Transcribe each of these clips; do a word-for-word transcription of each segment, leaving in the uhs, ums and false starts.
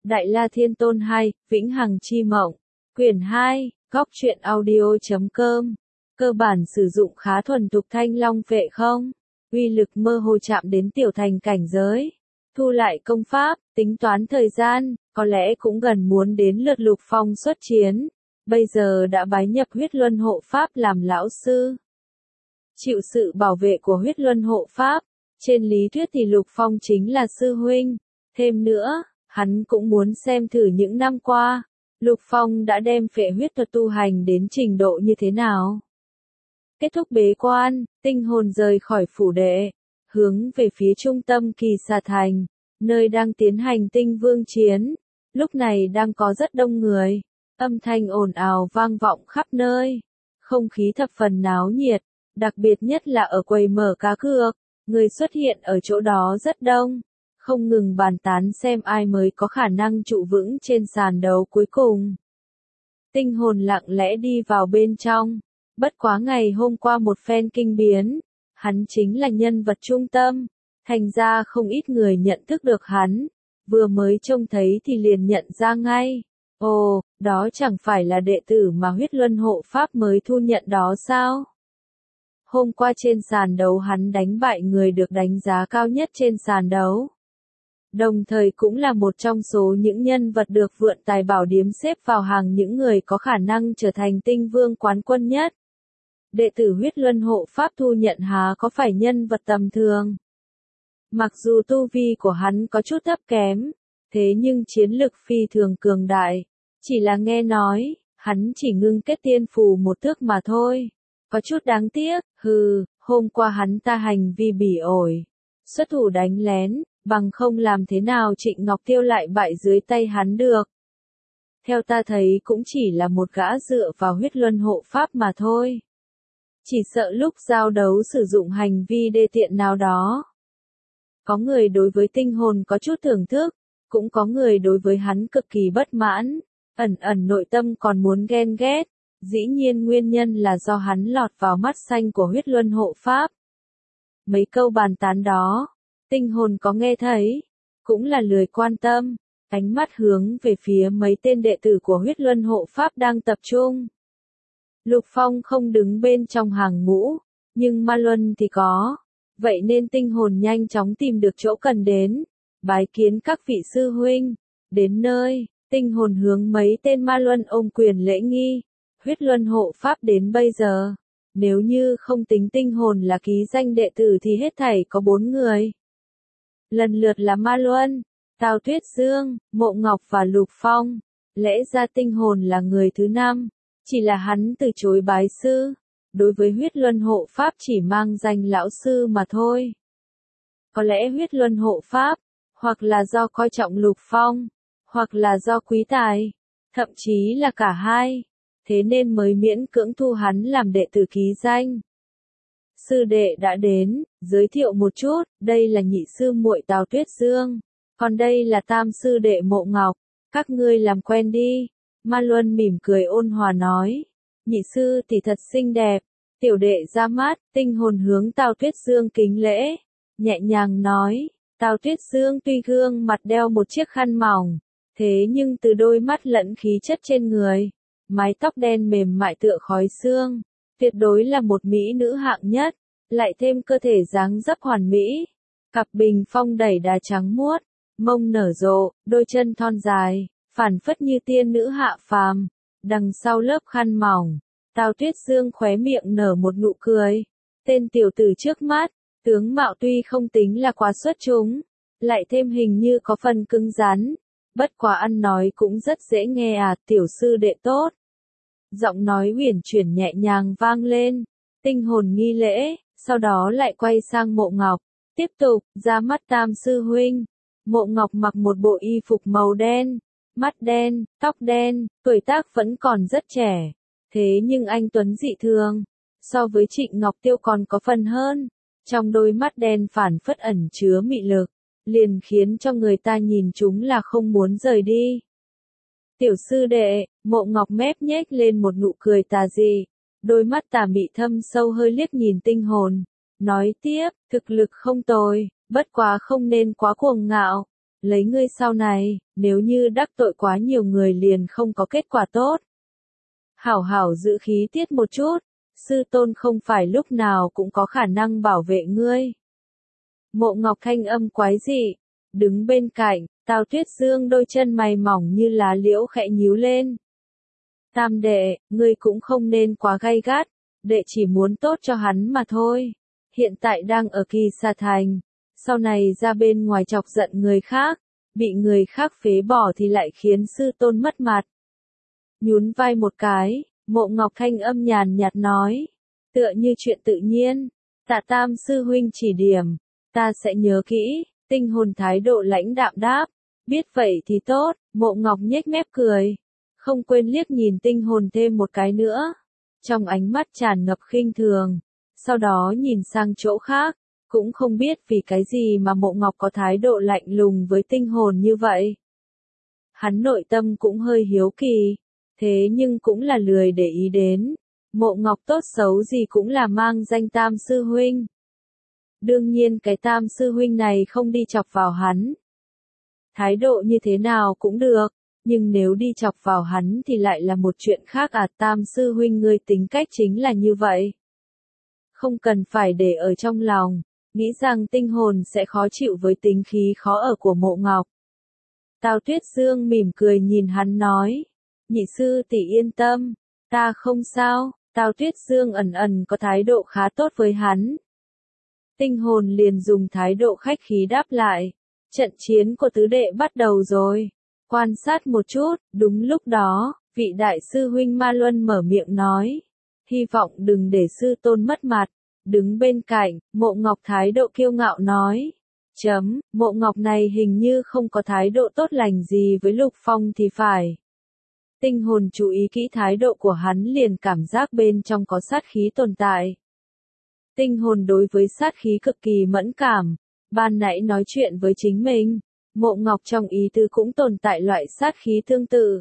Đại La Thiên Tôn hai, Vĩnh Hằng Chi Mộng. Quyển hai, góc truyện audio.com. Cơ bản sử dụng khá thuần thục Thanh Long Vệ không? Uy lực mơ hồ chạm đến tiểu thành cảnh giới. Thu lại công pháp, tính toán thời gian, có lẽ cũng gần muốn đến lượt Lục Phong xuất chiến. Bây giờ đã bái nhập Huyết Luân Hộ Pháp làm lão sư. Chịu sự bảo vệ của Huyết Luân Hộ Pháp. Trên lý thuyết thì Lục Phong chính là sư huynh. Thêm nữa, hắn cũng muốn xem thử những năm qua, Lục Phong đã đem phệ huyết thuật tu hành đến trình độ như thế nào. Kết thúc bế quan, tinh hồn rời khỏi phủ đệ, hướng về phía trung tâm Kỳ Xà Thành, nơi đang tiến hành tinh vương chiến. Lúc này đang có rất đông người, âm thanh ồn ào vang vọng khắp nơi, không khí thập phần náo nhiệt, đặc biệt nhất là ở quầy mở cá cược, người xuất hiện ở chỗ đó rất đông. Không ngừng bàn tán xem ai mới có khả năng trụ vững trên sàn đấu cuối cùng. Tinh hồn lặng lẽ đi vào bên trong. Bất quá ngày hôm qua một phen kinh biến, hắn chính là nhân vật trung tâm, thành ra không ít người nhận thức được hắn, vừa mới trông thấy thì liền nhận ra ngay. Ồ, đó chẳng phải là đệ tử mà Huyết Luân Hộ Pháp mới thu nhận đó sao? Hôm qua trên sàn đấu hắn đánh bại người được đánh giá cao nhất trên sàn đấu. Đồng thời cũng là một trong số những nhân vật được Vượn Tài Bảo Điếm xếp vào hàng những người có khả năng trở thành tinh vương quán quân nhất. Đệ tử Huyết Luân Hộ Pháp thu nhận há có phải nhân vật tầm thường. Mặc dù tu vi của hắn có chút thấp kém, thế nhưng chiến lực phi thường cường đại. Chỉ là nghe nói, hắn chỉ ngưng kết tiên phù một thước mà thôi. Có chút đáng tiếc, hừ, hôm qua hắn ta hành vi bỉ ổi. Xuất thủ đánh lén. Bằng không làm thế nào Trịnh Ngọc Tiêu lại bại dưới tay hắn được. Theo ta thấy cũng chỉ là một gã dựa vào Huyết Luân Hộ Pháp mà thôi. Chỉ sợ lúc giao đấu sử dụng hành vi đê tiện nào đó. Có người đối với tinh hồn có chút thưởng thức, cũng có người đối với hắn cực kỳ bất mãn, ẩn ẩn nội tâm còn muốn ghen ghét. Dĩ nhiên nguyên nhân là do hắn lọt vào mắt xanh của Huyết Luân Hộ Pháp. Mấy câu bàn tán đó, tinh hồn có nghe thấy, cũng là lười quan tâm, ánh mắt hướng về phía mấy tên đệ tử của Huyết Luân Hộ Pháp đang tập trung. Lục Phong không đứng bên trong hàng ngũ, nhưng Ma Luân thì có, vậy nên tinh hồn nhanh chóng tìm được chỗ cần đến, bái kiến các vị sư huynh. Đến nơi, tinh hồn hướng mấy tên Ma Luân ôm quyền lễ nghi. Huyết Luân Hộ Pháp đến bây giờ, nếu như không tính tinh hồn là ký danh đệ tử thì hết thảy có bốn người. Lần lượt là Ma Luân, Tào Tuyết Dương, Mộ Ngọc và Lục Phong. Lẽ ra tinh hồn là người thứ năm, chỉ là hắn từ chối bái sư. Đối với Huyết Luân Hộ Pháp chỉ mang danh lão sư mà thôi. Có lẽ Huyết Luân Hộ Pháp, hoặc là do coi trọng Lục Phong, hoặc là do quý tài, thậm chí là cả hai. Thế nên mới miễn cưỡng thu hắn làm đệ tử ký danh. Sư đệ đã đến, giới thiệu một chút, đây là nhị sư muội Tào Tuyết Dương, còn đây là tam sư đệ Mộ Ngọc, các ngươi làm quen đi. Ma Luân mỉm cười ôn hòa nói, nhị sư thì thật xinh đẹp, tiểu đệ ra mắt. Tinh hồn hướng Tào Tuyết Dương kính lễ, nhẹ nhàng nói, Tào Tuyết Dương tuy gương mặt đeo một chiếc khăn mỏng, thế nhưng từ đôi mắt lẫn khí chất trên người, mái tóc đen mềm mại tựa khói sương, tuyệt đối là một mỹ nữ hạng nhất, lại thêm cơ thể dáng dấp hoàn mỹ, cặp bình phong đẩy đà trắng muốt, mông nở rộ, đôi chân thon dài, phản phất như tiên nữ hạ phàm. Đằng sau lớp khăn mỏng, Tào Tuyết Dương khóe miệng nở một nụ cười. Tên tiểu tử trước mắt, tướng mạo tuy không tính là quá xuất chúng, lại thêm hình như có phần cứng rắn. Bất quá ăn nói cũng rất dễ nghe à, tiểu sư đệ tốt. Giọng nói uyển chuyển nhẹ nhàng vang lên, tinh hồn nghi lễ, sau đó lại quay sang Mộ Ngọc, tiếp tục, ra mắt tam sư huynh. Mộ Ngọc mặc một bộ y phục màu đen, mắt đen, tóc đen, tuổi tác vẫn còn rất trẻ, thế nhưng anh tuấn dị thường, so với Trịnh Ngọc Tiêu còn có phần hơn, trong đôi mắt đen phản phất ẩn chứa mị lực, liền khiến cho người ta nhìn chúng là không muốn rời đi. Tiểu sư đệ, Mộ Ngọc mép nhếch lên một nụ cười tà dị, đôi mắt tà mị thâm sâu hơi liếc nhìn tinh hồn, nói tiếp, thực lực không tồi, bất quá không nên quá cuồng ngạo. lấy ngươi sau này, nếu như đắc tội quá nhiều người liền không có kết quả tốt. Hảo hảo giữ khí tiết một chút, sư tôn không phải lúc nào cũng có khả năng bảo vệ ngươi. Mộ Ngọc thanh âm quái dị, đứng bên cạnh, Tào Tuyết Dương đôi chân mày mỏng như lá liễu khẽ nhíu lên. Tam đệ, ngươi cũng không nên quá gay gắt, đệ chỉ muốn tốt cho hắn mà thôi. Hiện tại đang ở Kỳ Sa Thành, sau này ra bên ngoài chọc giận người khác, bị người khác phế bỏ thì lại khiến sư tôn mất mặt. Nhún vai một cái, Mộ Ngọc thanh âm nhàn nhạt nói, tựa như chuyện tự nhiên, tạ Tam sư huynh chỉ điểm, ta sẽ nhớ kỹ. Tinh hồn thái độ lãnh đạm đáp, biết vậy thì tốt. Mộ Ngọc nhếch mép cười, không quên liếc nhìn tinh hồn thêm một cái nữa, trong ánh mắt tràn ngập khinh thường, sau đó nhìn sang chỗ khác, cũng không biết vì cái gì mà Mộ Ngọc có thái độ lạnh lùng với tinh hồn như vậy. Hắn nội tâm cũng hơi hiếu kỳ, thế nhưng cũng là lười để ý đến, Mộ Ngọc tốt xấu gì cũng là mang danh Tam sư huynh. Đương nhiên cái Tam sư huynh này không đi chọc vào hắn. Thái độ như thế nào cũng được, nhưng nếu đi chọc vào hắn thì lại là một chuyện khác à. Tam sư huynh ngươi tính cách chính là như vậy. Không cần phải để ở trong lòng, nghĩ rằng tinh hồn sẽ khó chịu với tính khí khó ở của Mộ Ngọc. Tào Tuyết Dương mỉm cười nhìn hắn nói, nhị sư tỷ yên tâm, ta không sao. Tào Tuyết Dương ẩn ẩn có thái độ khá tốt với hắn. Tinh hồn liền dùng thái độ khách khí đáp lại, trận chiến của tứ đệ bắt đầu rồi. Quan sát một chút, đúng lúc đó, vị đại sư huynh Ma Luân mở miệng nói, hy vọng đừng để sư tôn mất mặt. Đứng bên cạnh, Mộ Ngọc thái độ kiêu ngạo nói, chấm, Mộ Ngọc này hình như không có thái độ tốt lành gì với Lục Phong thì phải. Tinh hồn chú ý kỹ thái độ của hắn liền cảm giác bên trong có sát khí tồn tại. Tinh hồn đối với sát khí cực kỳ mẫn cảm, ban nãy nói chuyện với chính mình, Mộ Ngọc trong ý tứ cũng tồn tại loại sát khí tương tự.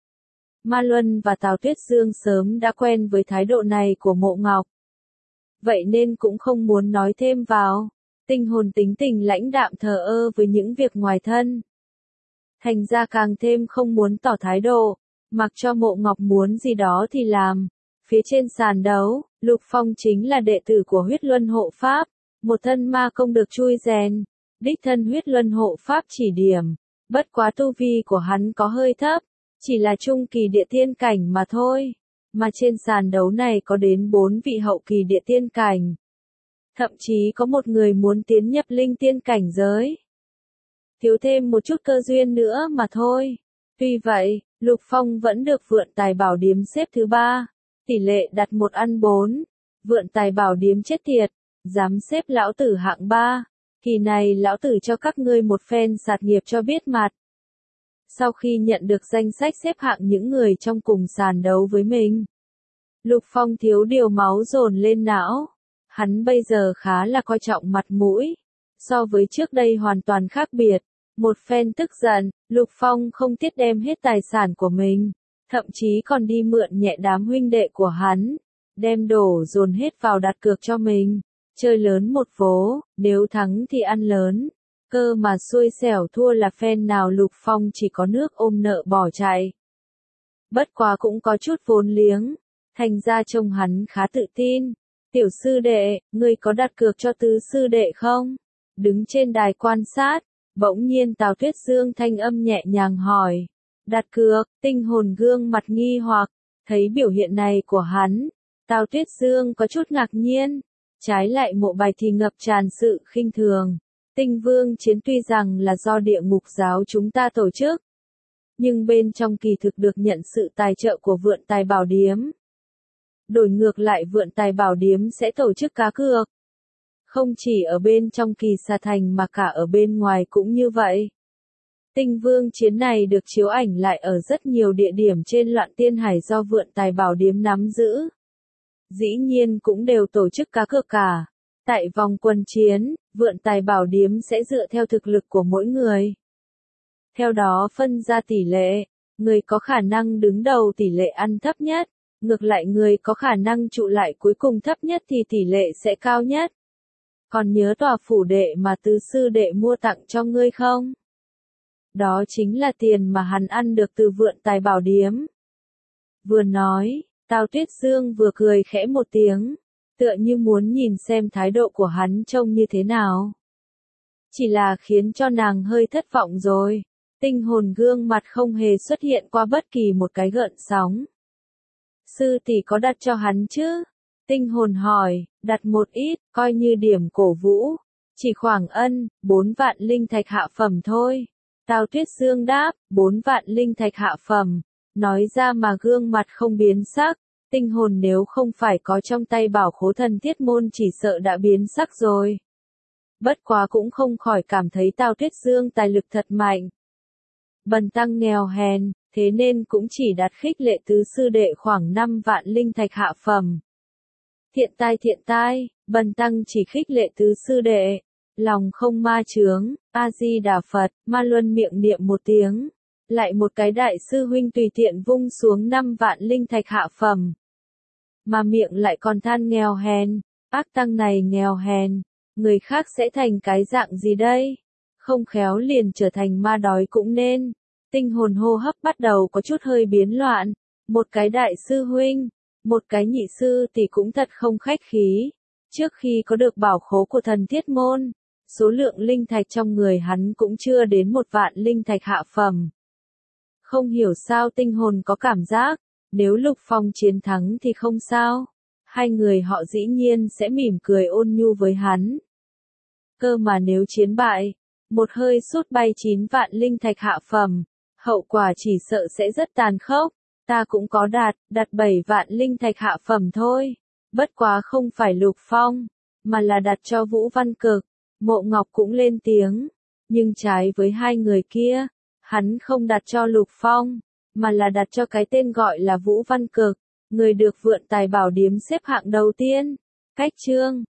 Ma Luân và Tào Tuyết Dương sớm đã quen với thái độ này của Mộ Ngọc. Vậy nên cũng không muốn nói thêm vào, tinh hồn tính tình lãnh đạm thờ ơ với những việc ngoài thân. Thành ra càng thêm không muốn tỏ thái độ, mặc cho Mộ Ngọc muốn gì đó thì làm. Phía trên sàn đấu, Lục Phong chính là đệ tử của Huyết Luân Hộ Pháp, một thân ma công được chui rèn, đích thân Huyết Luân Hộ Pháp chỉ điểm, bất quá tu vi của hắn có hơi thấp, chỉ là trung kỳ địa tiên cảnh mà thôi, mà trên sàn đấu này có đến bốn vị hậu kỳ địa tiên cảnh. Thậm chí có một người muốn tiến nhập linh tiên cảnh giới. Thiếu thêm một chút cơ duyên nữa mà thôi. Tuy vậy, Lục Phong vẫn được Vượn Tài Bảo Điếm xếp thứ ba. Tỷ lệ đặt một ăn bốn, Vượn Tài Bảo Điếm chết tiệt, dám xếp lão tử hạng ba, kỳ này lão tử cho các ngươi một phen sạt nghiệp cho biết mặt. Sau khi nhận được danh sách xếp hạng những người trong cùng sàn đấu với mình, Lục Phong thiếu điều máu dồn lên não, hắn bây giờ khá là coi trọng mặt mũi, so với trước đây hoàn toàn khác biệt. Một phen tức giận, Lục Phong không tiếc đem hết tài sản của mình, thậm chí còn đi mượn nhẹ đám huynh đệ của hắn, đem đổ dồn hết vào đặt cược cho mình, chơi lớn một vố, nếu thắng thì ăn lớn, cơ mà xui xẻo thua là phen nào Lục Phong chỉ có nước ôm nợ bỏ chạy. Bất quá cũng có chút vốn liếng, thành ra trông hắn khá tự tin. Tiểu sư đệ, ngươi có đặt cược cho tứ sư đệ không? Đứng trên đài quan sát, bỗng nhiên Tào Tuyết Dương thanh âm nhẹ nhàng hỏi. Đặt cược, tinh hồn gương mặt nghi hoặc, thấy biểu hiện này của hắn, Tào Tuyết Dương có chút ngạc nhiên, trái lại Mộ Bạch thì ngập tràn sự khinh thường. Tinh Vương chiến tuy rằng là do địa ngục giáo chúng ta tổ chức, nhưng bên trong kỳ thực được nhận sự tài trợ của Vượn Tài Bảo Điếm. Đổi ngược lại Vượn Tài Bảo Điếm sẽ tổ chức cá cược. Không chỉ ở bên trong Kỳ Sa Thành mà cả ở bên ngoài cũng như vậy. Tinh Vương chiến này được chiếu ảnh lại ở rất nhiều địa điểm trên Loạn Tiên Hải do Vượn Tài Bảo Điếm nắm giữ. Dĩ nhiên cũng đều tổ chức cá cược cả. Tại vòng quân chiến, Vượn Tài Bảo Điếm sẽ dựa theo thực lực của mỗi người. Theo đó phân ra tỷ lệ, người có khả năng đứng đầu tỷ lệ ăn thấp nhất, ngược lại người có khả năng trụ lại cuối cùng thấp nhất thì tỷ lệ sẽ cao nhất. Còn nhớ tòa phủ đệ mà tứ sư đệ mua tặng cho ngươi không? Đó chính là tiền mà hắn ăn được từ vượn tài bảo điếm. Vừa nói, Tào Tuyết Dương vừa cười khẽ một tiếng, tựa như muốn nhìn xem thái độ của hắn trông như thế nào. Chỉ là khiến cho nàng hơi thất vọng rồi, tinh hồn gương mặt không hề xuất hiện qua bất kỳ một cái gợn sóng. Sư tỷ có đặt cho hắn chứ? Tinh hồn hỏi, đặt một ít, coi như điểm cổ vũ. Chỉ khoảng ân, bốn vạn linh thạch hạ phẩm thôi. Tào Tuyết Dương đáp, bốn vạn linh thạch hạ phẩm. Nói ra mà gương mặt không biến sắc. Tinh hồn nếu không phải có trong tay bảo khố thần thiết môn chỉ sợ đã biến sắc rồi. Bất quá cũng không khỏi cảm thấy Tào Tuyết Dương tài lực thật mạnh. Bần tăng nghèo hèn, thế nên cũng chỉ đặt khích lệ tứ sư đệ khoảng năm vạn linh thạch hạ phẩm. Thiện tai thiện tai, bần tăng chỉ khích lệ tứ sư đệ. Lòng không ma chướng, A-di-đà Phật, Ma Luân miệng niệm một tiếng. Lại một cái đại sư huynh tùy tiện vung xuống năm vạn linh thạch hạ phẩm. Mà miệng lại còn than nghèo hèn, ác tăng này nghèo hèn, người khác sẽ thành cái dạng gì đây? Không khéo liền trở thành ma đói cũng nên. Tinh hồn hô hấp bắt đầu có chút hơi biến loạn. Một cái đại sư huynh, một cái nhị sư thì cũng thật không khách khí. Trước khi có được bảo khố của thần thiết môn, số lượng linh thạch trong người hắn cũng chưa đến một vạn linh thạch hạ phẩm. Không hiểu sao tinh hồn có cảm giác, nếu Lục Phong chiến thắng thì không sao. Hai người họ dĩ nhiên sẽ mỉm cười ôn nhu với hắn. Cơ mà nếu chiến bại, một hơi sút bay chín vạn linh thạch hạ phẩm, hậu quả chỉ sợ sẽ rất tàn khốc. Ta cũng có đạt, đặt bảy vạn linh thạch hạ phẩm thôi. Bất quá không phải Lục Phong, mà là đặt cho Vũ Văn Cực. Mộ Ngọc cũng lên tiếng, nhưng trái với hai người kia, hắn không đặt cho Lục Phong, mà là đặt cho cái tên gọi là Vũ Văn Cực, người được vượn tài bảo điếm xếp hạng đầu tiên. Cách chương